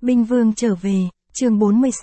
Binh Vương trở về, chương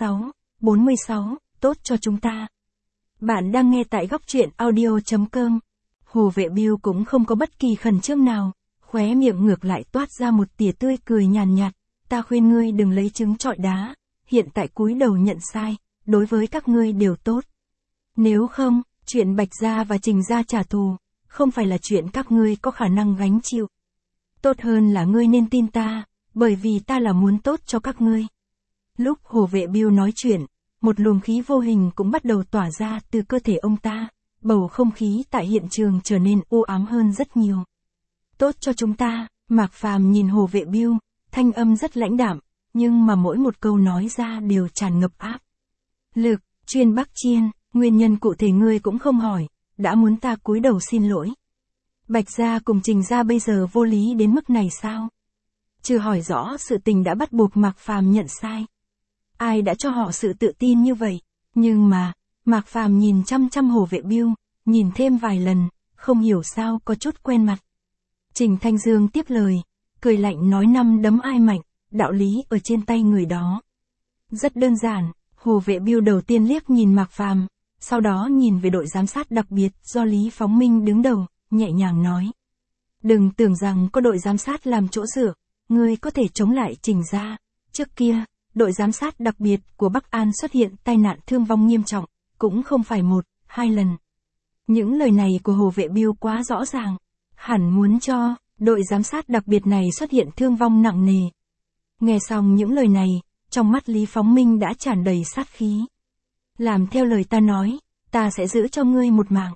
46, tốt cho chúng ta. Bạn đang nghe tại góc truyện audio.com. Hồ Vệ Biêu cũng không có bất kỳ khẩn trương nào, khóe miệng ngược lại toát ra một tia tươi cười nhàn nhạt. Ta khuyên ngươi đừng lấy trứng trọi đá, hiện tại cúi đầu nhận sai, đối với các ngươi đều tốt. Nếu không, chuyện Bạch Gia và Trình Gia trả thù, không phải là chuyện các ngươi có khả năng gánh chịu. Tốt hơn là ngươi nên tin ta, bởi vì ta là muốn tốt cho các ngươi. Lúc Hồ Vệ Biêu nói chuyện, một luồng khí vô hình cũng bắt đầu tỏa ra từ cơ thể ông ta, bầu không khí tại hiện trường trở nên u ám hơn rất nhiều. Tốt cho chúng ta, Mạc Phàm nhìn Hồ Vệ Biêu, thanh âm rất lãnh đạm, nhưng mà mỗi một câu nói ra đều tràn ngập áp lực. Chuyên Bắc Chiên, nguyên nhân cụ thể ngươi cũng không hỏi, đã muốn ta cúi đầu xin lỗi. Bạch Gia cùng Trình Gia bây giờ vô lý đến mức này sao? Chưa hỏi rõ sự tình đã bắt buộc Mạc Phàm nhận sai. Ai đã cho họ sự tự tin như vậy? Nhưng mà, Mạc Phàm nhìn chăm chăm Hồ Vệ Biêu, nhìn thêm vài lần, không hiểu sao có chút quen mặt. Trình Thanh Dương tiếp lời, cười lạnh nói năm đấm ai mạnh, đạo lý ở trên tay người đó. Rất đơn giản, Hồ Vệ Biêu đầu tiên liếc nhìn Mạc Phàm, sau đó nhìn về đội giám sát đặc biệt do Lý Phóng Minh đứng đầu, nhẹ nhàng nói. Đừng tưởng rằng có đội giám sát làm chỗ dựa, ngươi có thể chống lại Trình Gia. Trước kia, đội giám sát đặc biệt của Bắc An xuất hiện tai nạn thương vong nghiêm trọng, cũng không phải một, hai lần. Những lời này của Hồ Vệ Biêu quá rõ ràng, hẳn muốn cho đội giám sát đặc biệt này xuất hiện thương vong nặng nề. Nghe xong những lời này, trong mắt Lý Phóng Minh đã tràn đầy sát khí. Làm theo lời ta nói, ta sẽ giữ cho ngươi một mạng.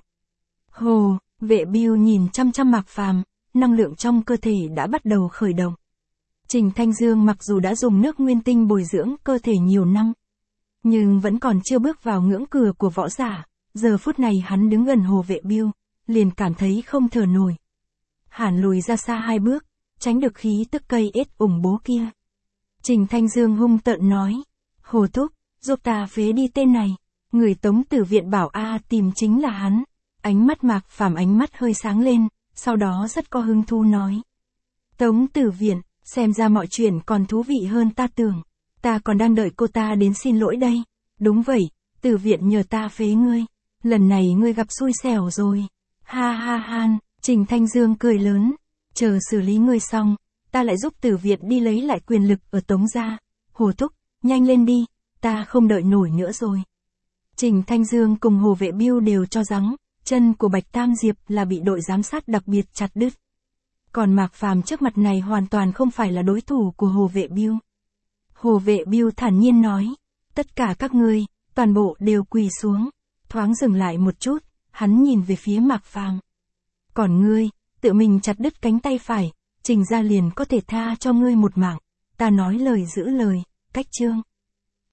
Hồ Vệ Biêu nhìn chăm chăm Mạc Phàm, năng lượng trong cơ thể đã bắt đầu khởi động. Trình Thanh Dương mặc dù đã dùng nước nguyên tinh bồi dưỡng cơ thể nhiều năm, nhưng vẫn còn chưa bước vào ngưỡng cửa của võ giả. Giờ phút này hắn đứng gần Hồ Vệ Biêu, liền cảm thấy không thở nổi. Hàn lùi ra xa hai bước, tránh được khí tức cây ết ủng bố kia. Trình Thanh Dương hung tợn nói, Hồ Thúc, giúp ta phế đi tên này, người Tống Tử Viện bảo tìm chính là hắn. Ánh mắt Mạc Phàm ánh mắt hơi sáng lên, sau đó rất có hứng thú nói. Tống Tử Viện, xem ra mọi chuyện còn thú vị hơn ta tưởng, ta còn đang đợi cô ta đến xin lỗi đây. Đúng vậy, Tử Viện nhờ ta phế ngươi, lần này ngươi gặp xui xẻo rồi. Ha ha han, Trình Thanh Dương cười lớn, chờ xử lý ngươi xong, ta lại giúp Tử Viện đi lấy lại quyền lực ở Tống Gia. Hồ Thúc, nhanh lên đi, ta không đợi nổi nữa rồi. Trình Thanh Dương cùng Hồ Vệ Biêu đều cho rằng, chân của Bạch Tam Diệp là bị đội giám sát đặc biệt chặt đứt. Còn Mạc Phàm trước mặt này hoàn toàn không phải là đối thủ của Hồ Vệ Biêu. Hồ Vệ Biêu thản nhiên nói, tất cả các ngươi, toàn bộ đều quỳ xuống. Thoáng dừng lại một chút, hắn nhìn về phía Mạc Phàm. Còn ngươi, tự mình chặt đứt cánh tay phải, Trình Gia liền có thể tha cho ngươi một mạng. Ta nói lời giữ lời, cách chương.